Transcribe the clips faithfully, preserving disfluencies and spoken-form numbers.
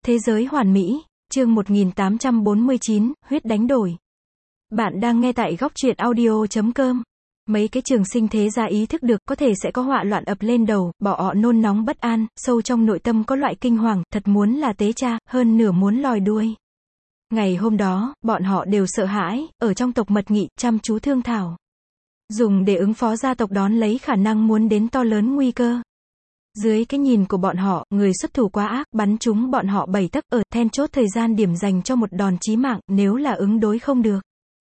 Thế giới hoàn mỹ, chương một nghìn tám trăm bốn mươi chín, huyết đánh đổi. Bạn đang nghe tại góc truyện audio chấm com. Mấy cái trường sinh thế gia ý thức được có thể sẽ có họa loạn ập lên đầu, bỏ họ nôn nóng bất an, sâu trong nội tâm có loại kinh hoàng, thật muốn là tế cha, hơn nửa muốn lòi đuôi. Ngày hôm đó, bọn họ đều sợ hãi, ở trong tộc mật nghị, chăm chú thương thảo. Dùng để ứng phó gia tộc đón lấy khả năng muốn đến to lớn nguy cơ. Dưới cái nhìn của bọn họ, người xuất thủ quá ác, bắn trúng bọn họ bảy tấc, ở then chốt thời gian điểm dành cho một đòn chí mạng, nếu là ứng đối không được,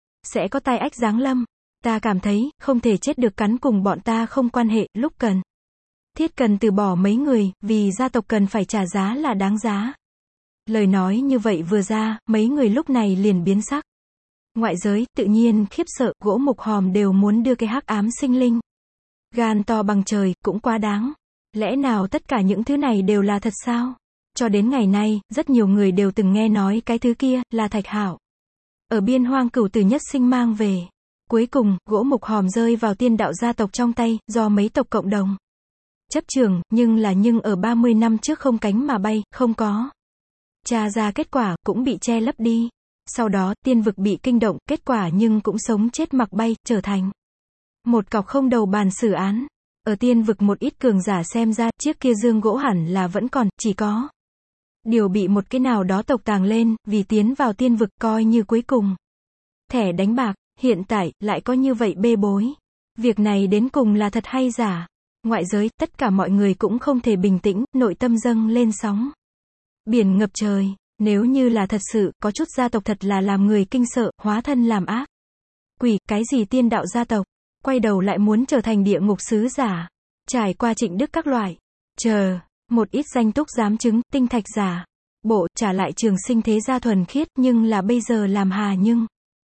sẽ có tai ách giáng lâm. Ta cảm thấy, không thể chết được cắn cùng bọn ta không quan hệ, lúc cần thiết cần từ bỏ mấy người, vì gia tộc cần phải trả giá là đáng giá. Lời nói như vậy vừa ra, mấy người lúc này liền biến sắc. Ngoại giới, tự nhiên, khiếp sợ, gỗ mục hòm đều muốn đưa cái hắc ám sinh linh. Gan to bằng trời, cũng quá đáng. Lẽ nào tất cả những thứ này đều là thật sao? Cho đến ngày nay, rất nhiều người đều từng nghe nói cái thứ kia, là Thạch Hạo. Ở biên hoang cửu tử nhất sinh mang về. Cuối cùng, gỗ mục hòm rơi vào tiên đạo gia tộc trong tay, do mấy tộc cộng đồng chấp trường, nhưng là nhưng ở ba mươi năm trước không cánh mà bay, không có tra ra kết quả, cũng bị che lấp đi. Sau đó, tiên vực bị kinh động, kết quả nhưng cũng sống chết mặc bay, trở thành một cọc không đầu bàn xử án. Ở tiên vực một ít cường giả xem ra, chiếc kia dương gỗ hẳn là vẫn còn, chỉ có điều bị một cái nào đó tộc tàng lên, vì tiến vào tiên vực coi như cuối cùng thẻ đánh bạc. Hiện tại, lại có như vậy bê bối. Việc này đến cùng là thật hay giả? Ngoại giới, tất cả mọi người cũng không thể bình tĩnh, nội tâm dâng lên sóng biển ngập trời. Nếu như là thật sự, có chút gia tộc thật là làm người kinh sợ, hóa thân làm ác quỷ, cái gì tiên đạo gia tộc, quay đầu lại muốn trở thành địa ngục sứ giả, trải qua trịnh đức các loại, chờ, một ít danh túc giám chứng, tinh thạch giả, bộ, trả lại trường sinh thế gia thuần khiết, nhưng là bây giờ làm hà nhưng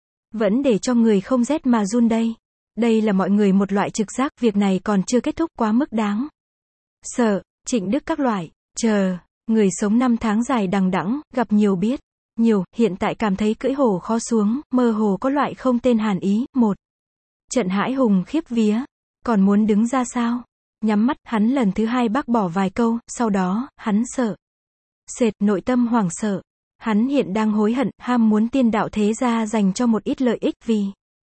vẫn để cho người không rét mà run đây. Đây là mọi người một loại trực giác, việc này còn chưa kết thúc, quá mức đáng sợ. Trịnh đức các loại, chờ, người sống năm tháng dài đằng đẵng, gặp nhiều biết nhiều, hiện tại cảm thấy cưỡi hổ khó xuống, mơ hồ có loại không tên hàn ý, một trận hãi hùng khiếp vía, còn muốn đứng ra sao? Nhắm mắt, hắn lần thứ hai bác bỏ vài câu, sau đó, hắn sợ sệt, nội tâm hoảng sợ. Hắn hiện đang hối hận, ham muốn tiên đạo thế gia dành cho một ít lợi ích vì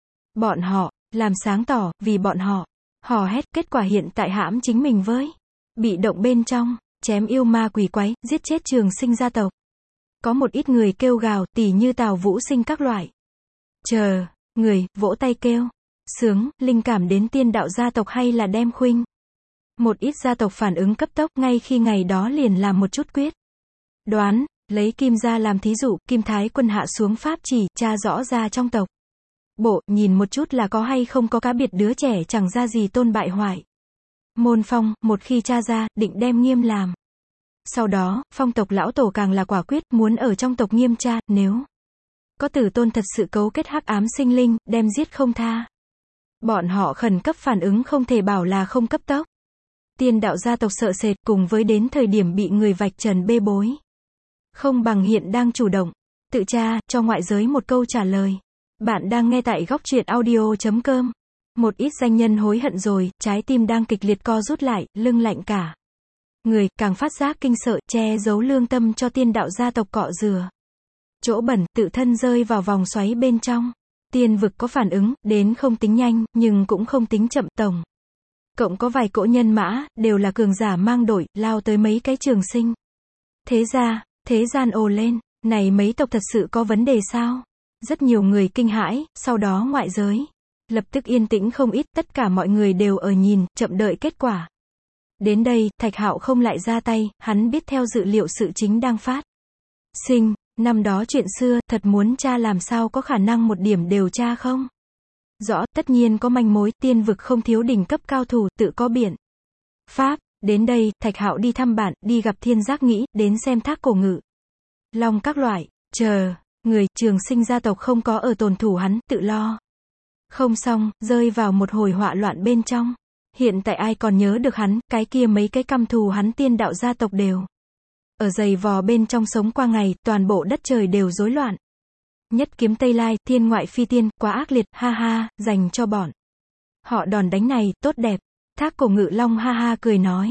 bọn họ, làm sáng tỏ, vì bọn họ, hò hét, kết quả hiện tại hãm chính mình với bị động bên trong, chém yêu ma quỷ quái, giết chết trường sinh gia tộc. Có một ít người kêu gào, tỉ như Tào Vũ Sinh các loại. Chờ, người, vỗ tay kêu, sướng, linh cảm đến tiên đạo gia tộc hay là đem khuynh. Một ít gia tộc phản ứng cấp tốc, ngay khi ngày đó liền làm một chút quyết đoán. Lấy Kim gia làm thí dụ, Kim Thái Quân hạ xuống pháp chỉ, tra rõ ra trong tộc bộ, nhìn một chút là có hay không có cá biệt đứa trẻ chẳng ra gì tôn bại hoại môn phong, một khi tra ra, định đem nghiêm làm. Sau đó, phong tộc lão tổ càng là quả quyết, muốn ở trong tộc nghiêm tra, nếu có tử tôn thật sự cấu kết hắc ám sinh linh, đem giết không tha. Bọn họ khẩn cấp phản ứng không thể bảo là không cấp tốc. Tiên đạo gia tộc sợ sệt, cùng với đến thời điểm bị người vạch trần bê bối. Không bằng hiện đang chủ động tự tra, cho ngoại giới một câu trả lời. Bạn đang nghe tại góc truyện audio chấm com. Một ít danh nhân hối hận rồi, trái tim đang kịch liệt co rút lại, lưng lạnh cả người, càng phát giác kinh sợ, che giấu lương tâm cho tiên đạo gia tộc cọ rửa chỗ bẩn, tự thân rơi vào vòng xoáy bên trong. Tiên vực có phản ứng, đến không tính nhanh, nhưng cũng không tính chậm. Tổng cộng có vài cỗ nhân mã, đều là cường giả mang đội, lao tới mấy cái trường sinh thế ra. Thế gian ồ lên, này mấy tộc thật sự có vấn đề sao? Rất nhiều người kinh hãi, sau đó ngoại giới lập tức yên tĩnh không ít, tất cả mọi người đều ở nhìn, chậm đợi kết quả. Đến đây, Thạch Hạo không lại ra tay, hắn biết theo dự liệu sự chính đang phát sinh. Năm đó chuyện xưa, thật muốn tra làm sao có khả năng một điểm đều tra không? Rõ, tất nhiên có manh mối, tiên vực không thiếu đỉnh cấp cao thủ, tự có biện pháp. Đến đây, Thạch Hạo đi thăm bạn, đi gặp Thiên Giác Nghĩ, đến xem Thác Cổ Ngự Long các loại, chờ, người, trường sinh gia tộc không có ở tồn thủ hắn, tự lo không xong, rơi vào một hồi họa loạn bên trong. Hiện tại ai còn nhớ được hắn, cái kia mấy cái căm thù hắn tiên đạo gia tộc đều ở giày vò bên trong sống qua ngày, toàn bộ đất trời đều rối loạn. Nhất kiếm Tây Lai, thiên ngoại phi tiên, quá ác liệt, ha ha, dành cho bọn họ đòn đánh này, tốt đẹp. Thác Cổ Ngự Long ha ha cười nói,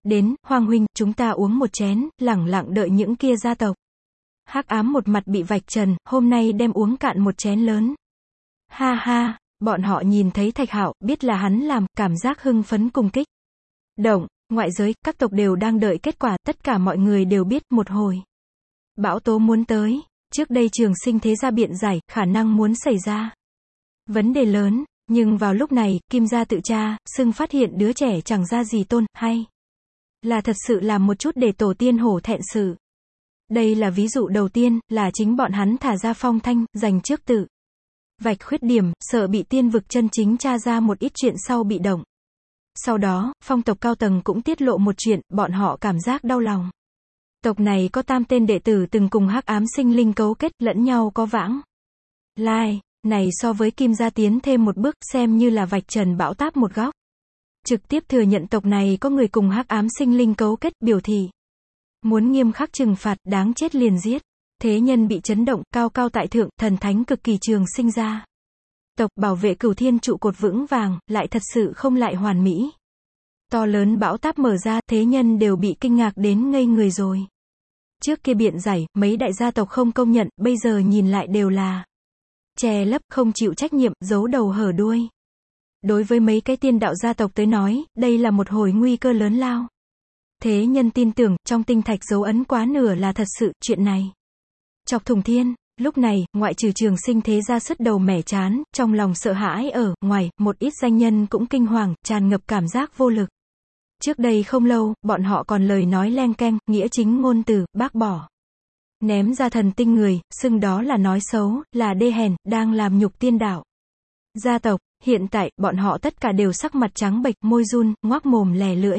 Đến, Hoàng huynh, chúng ta uống một chén, lẳng lặng đợi những kia gia tộc. Hắc ám một mặt bị vạch trần, hôm nay đem uống cạn một chén lớn. Ha ha, bọn họ nhìn thấy Thạch Hạo, biết là hắn làm, cảm giác hưng phấn cùng kích động. Ngoại giới, các tộc đều đang đợi kết quả, tất cả mọi người đều biết, một hồi bão tố muốn tới. Trước đây Trường Sinh thế gia biện giải, khả năng muốn xảy ra vấn đề lớn, nhưng vào lúc này, Kim gia tự tra, xưng phát hiện đứa trẻ chẳng ra gì tôn, hay là thật sự làm một chút để tổ tiên hổ thẹn sự. Đây là ví dụ đầu tiên, là chính bọn hắn thả ra phong thanh, dành trước tự vạch khuyết điểm, sợ bị tiên vực chân chính tra ra một ít chuyện sau bị động. Sau đó, phong tộc cao tầng cũng tiết lộ một chuyện, bọn họ cảm giác đau lòng. Tộc này có tam tên đệ tử từng cùng hắc ám sinh linh cấu kết, lẫn nhau có vãng lai, này so với Kim gia tiến thêm một bước, xem như là vạch trần bão táp một góc. Trực tiếp thừa nhận tộc này có người cùng hắc ám sinh linh cấu kết, biểu thị muốn nghiêm khắc trừng phạt, đáng chết liền giết. Thế nhân bị chấn động, cao cao tại thượng, thần thánh cực kỳ Trường Sinh ra tộc bảo vệ cửu thiên trụ cột vững vàng, lại thật sự không lại hoàn mỹ. To lớn bão táp mở ra, thế nhân đều bị kinh ngạc đến ngây người rồi. Trước kia biện giải, mấy đại gia tộc không công nhận, bây giờ nhìn lại đều là che lấp, không chịu trách nhiệm, giấu đầu hở đuôi. Đối với mấy cái tiên đạo gia tộc tới nói, đây là một hồi nguy cơ lớn lao. Thế nhân tin tưởng, trong tinh thạch dấu ấn quá nửa là thật sự, chuyện này chọc thủng thiên. Lúc này, ngoại trừ Trường Sinh thế gia sứt đầu mẻ chán, trong lòng sợ hãi ở, ngoài, một ít danh nhân cũng kinh hoàng, tràn ngập cảm giác vô lực. Trước đây không lâu, bọn họ còn lời nói len keng, nghĩa chính ngôn từ, bác bỏ. Ném ra thần tinh người, xưng đó là nói xấu, là đê hèn, đang làm nhục tiên đạo. Gia tộc, hiện tại, bọn họ tất cả đều sắc mặt trắng bệch, môi run, ngoác mồm lè lưỡi.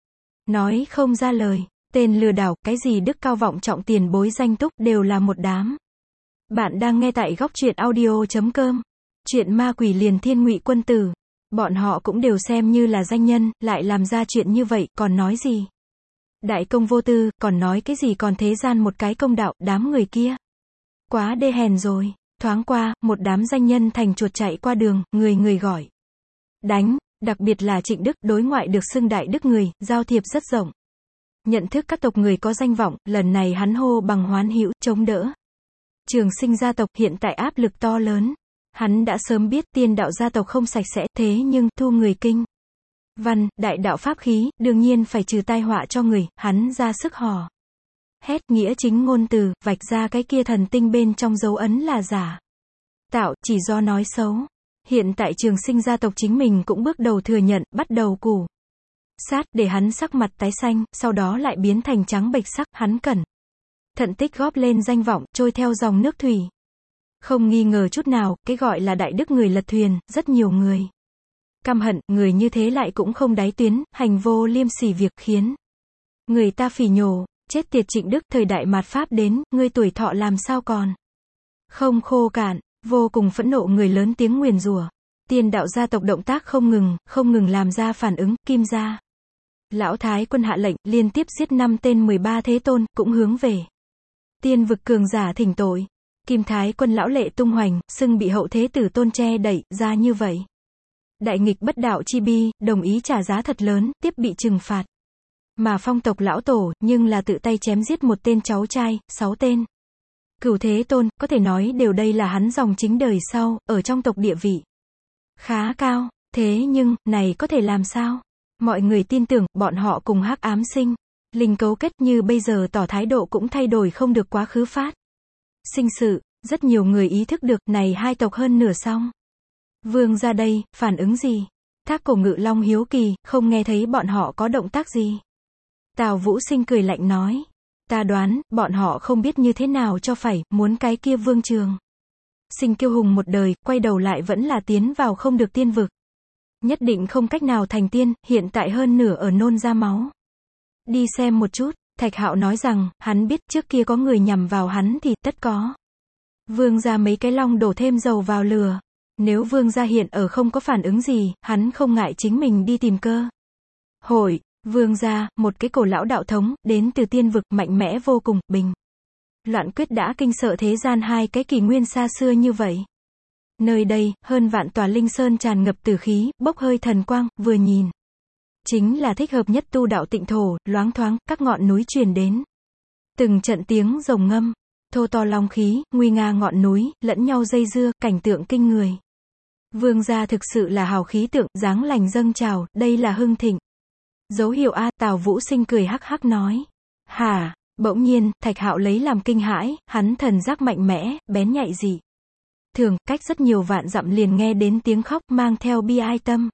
Nói không ra lời, tên lừa đảo, cái gì đức cao vọng trọng tiền bối danh túc, đều là một đám. Bạn đang nghe tại góc truyện audio chấm com. Chuyện ma quỷ liền thiên Ngụy Quân Tử. Bọn họ cũng đều xem như là danh nhân, lại làm ra chuyện như vậy, còn nói gì? Đại công vô tư, còn nói cái gì còn thế gian một cái công đạo, đám người kia quá đê hèn rồi. Thoáng qua, một đám danh nhân thành chuột chạy qua đường, người người gọi đánh, đặc biệt là Trịnh Đức, đối ngoại được xưng đại đức người, giao thiệp rất rộng. Nhận thức các tộc người có danh vọng, lần này hắn hô bằng hoán hữu, chống đỡ Trường Sinh gia tộc, hiện tại áp lực to lớn. Hắn đã sớm biết tiên đạo gia tộc không sạch sẽ, thế nhưng, thu người kinh văn, đại đạo pháp khí, đương nhiên phải trừ tai họa cho người, hắn ra sức hò hét, nghĩa chính ngôn từ, vạch ra cái kia thần tinh bên trong dấu ấn là giả tạo, chỉ do nói xấu. Hiện tại Trường Sinh gia tộc chính mình cũng bước đầu thừa nhận, bắt đầu củ sát, để hắn sắc mặt tái xanh, sau đó lại biến thành trắng bệch sắc, hắn cẩn thận tích góp lên danh vọng, trôi theo dòng nước thủy. Không nghi ngờ chút nào, cái gọi là đại đức người lật thuyền, rất nhiều người căm hận, người như thế lại cũng không đáy tuyến, hành vô liêm sỉ việc khiến người ta phỉ nhổ, chết tiệt Trịnh Đức, thời đại mạt Pháp đến, ngươi tuổi thọ làm sao còn không khô cạn. Vô cùng phẫn nộ, người lớn tiếng nguyền rủa. Tiên đạo gia tộc động tác không ngừng, không ngừng làm ra phản ứng. Kim gia lão thái quân hạ lệnh, liên tiếp giết năm tên mười ba thế tôn, cũng hướng về tiên vực cường giả thỉnh tội. Kim thái quân lão lệ tung hoành, xưng bị hậu thế tử tôn che đẩy ra như vậy. Đại nghịch bất đạo chi bi, đồng ý trả giá thật lớn, tiếp bị trừng phạt. Mà phong tộc lão tổ, nhưng là tự tay chém giết một tên cháu trai, sáu tên cửu thế tôn, có thể nói đều đây là hắn dòng chính đời sau, ở trong tộc địa vị khá cao. Thế nhưng, này có thể làm sao? Mọi người tin tưởng, bọn họ cùng hắc ám sinh linh cấu kết, như bây giờ tỏ thái độ cũng thay đổi không được quá khứ phát sinh sự. Rất nhiều người ý thức được, này hai tộc hơn nửa xong. Vương ra đây, phản ứng gì? Thác Cổ Ngự Long hiếu kỳ, không nghe thấy bọn họ có động tác gì. Tào Vũ Sinh cười lạnh nói. Ta đoán, bọn họ không biết như thế nào cho phải, muốn cái kia Vương Trường Sinh kiêu hùng một đời, quay đầu lại vẫn là tiến vào không được tiên vực. Nhất định không cách nào thành tiên, hiện tại hơn nửa ở nôn ra máu. Đi xem một chút, Thạch Hạo nói rằng, hắn biết trước kia có người nhằm vào hắn thì tất có. Vương gia mấy cái long đổ thêm dầu vào lửa. Nếu Vương gia hiện ở không có phản ứng gì, hắn không ngại chính mình đi tìm cơ hội. Vương gia, một cái cổ lão đạo thống, đến từ tiên vực, mạnh mẽ vô cùng, bình loạn quyết đã kinh sợ thế gian hai cái kỷ nguyên xa xưa như vậy. Nơi đây, hơn vạn tòa linh sơn tràn ngập tử khí, bốc hơi thần quang, vừa nhìn chính là thích hợp nhất tu đạo tịnh thổ, loáng thoáng, các ngọn núi truyền đến. Từng trận tiếng rồng ngâm, thô to long khí, nguy nga ngọn núi, lẫn nhau dây dưa, cảnh tượng kinh người. Vương gia thực sự là hào khí tượng, dáng lành dâng trào, đây là hưng thịnh. Dấu hiệu A, Tào Vũ Sinh cười hắc hắc nói. Hả, bỗng nhiên, Thạch Hạo lấy làm kinh hãi, hắn thần giác mạnh mẽ, bén nhạy dị. Thường, cách rất nhiều vạn dặm liền nghe đến tiếng khóc mang theo bi ai tâm.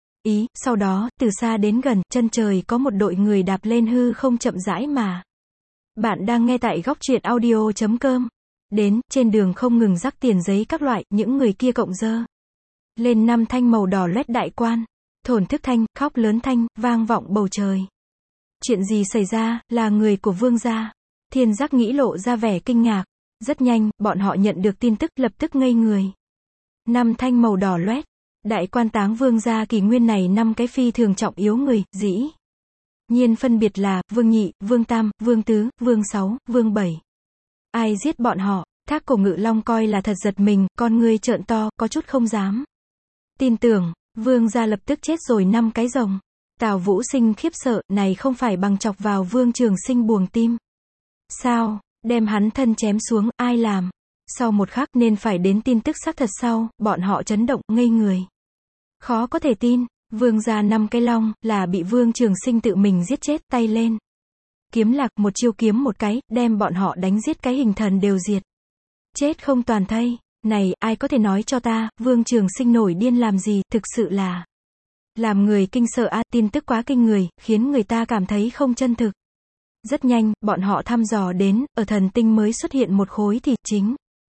Ý, sau đó, từ xa đến gần, chân trời có một đội người đạp lên hư không chậm rãi mà. Bạn đang nghe tại góc truyện audio chấm com. Đến, trên đường không ngừng rắc tiền giấy các loại, những người kia cộng dơ lên năm thanh màu đỏ loét đại quan. Thổn thức thanh, khóc lớn thanh, vang vọng bầu trời. Chuyện gì xảy ra, là người của vương gia. Thiên Giác nghĩ lộ ra vẻ kinh ngạc. Rất nhanh, bọn họ nhận được tin tức, lập tức ngây người. Năm thanh màu đỏ loét. Đại quan táng vương gia kỳ nguyên này năm cái phi thường trọng yếu người, dĩ nhiên phân biệt là, vương nhị, vương tam, vương tứ, vương sáu, vương bảy. Ai giết bọn họ? Thác Cổ Ngự Long coi là thật giật mình, con ngươi trợn to, có chút không dám tin tưởng, vương gia lập tức chết rồi năm cái rồng. Tào Vũ Sinh khiếp sợ, này không phải bằng chọc vào Vương Trường Sinh buồng tim. Sao, đem hắn thân chém xuống, ai làm? Sau một khắc nên phải đến tin tức xác thật sau, bọn họ chấn động, ngây người. Khó có thể tin, vương gia năm cái long, là bị Vương Trường Sinh tự mình giết chết, tay lên. Kiếm lạc, một chiêu kiếm một cái, đem bọn họ đánh giết cái hình thần đều diệt. Chết không toàn thây, này, ai có thể nói cho ta, Vương Trường Sinh nổi điên làm gì, thực sự là làm người kinh sợ a, tin tức quá kinh người, khiến người ta cảm thấy không chân thực. Rất nhanh, bọn họ thăm dò đến, ở thần tinh mới xuất hiện một khối thịt chính.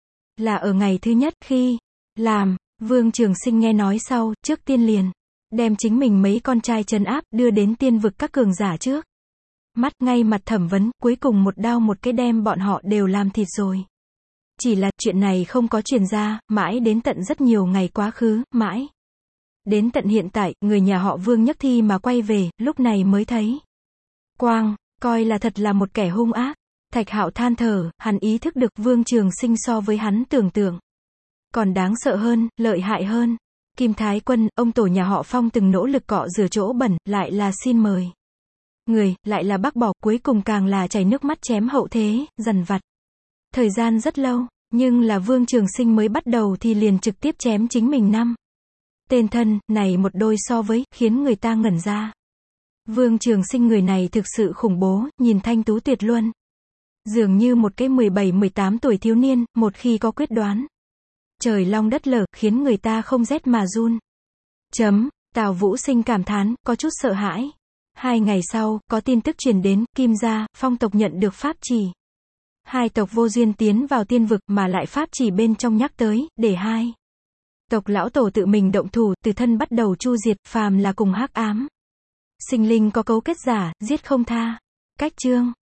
Là ở ngày thứ nhất, khi làm, Vương Trường Sinh nghe nói sau, trước tiên liền đem chính mình mấy con trai trấn áp, đưa đến tiên vực các cường giả trước. Mắt ngay mặt thẩm vấn, cuối cùng một đao một cái đem bọn họ đều làm thịt rồi. Chỉ là, chuyện này không có truyền ra, mãi đến tận rất nhiều ngày quá khứ, mãi đến tận hiện tại, người nhà họ Vương nhấc thi mà quay về, lúc này mới thấy quang, coi là thật là một kẻ hung ác. Thạch Hạo than thở, hắn ý thức được Vương Trường Sinh so với hắn tưởng tượng còn đáng sợ hơn, lợi hại hơn. Kim Thái Quân, ông tổ nhà họ Phong từng nỗ lực cọ rửa chỗ bẩn, lại là xin mời người, lại là bác bỏ, cuối cùng càng là chảy nước mắt chém hậu thế, dằn vặt. Thời gian rất lâu, nhưng là Vương Trường Sinh mới bắt đầu thì liền trực tiếp chém chính mình năm tên thân, này một đôi so với, khiến người ta ngẩn ra. Vương Trường Sinh người này thực sự khủng bố, nhìn thanh tú tuyệt luân. Dường như một cái mười bảy mười tám tuổi thiếu niên, một khi có quyết đoán. Trời long đất lở, khiến người ta không rét mà run. Chấm, Tào Vũ Sinh cảm thán, có chút sợ hãi. Hai ngày sau, có tin tức truyền đến, Kim gia, Phong tộc nhận được pháp chỉ. Hai tộc vô duyên tiến vào tiên vực, mà lại pháp chỉ bên trong nhắc tới, để hai tộc lão tổ tự mình động thủ, từ thân bắt đầu chu diệt, phàm là cùng hắc ám sinh linh có cấu kết giả, giết không tha. Cách chương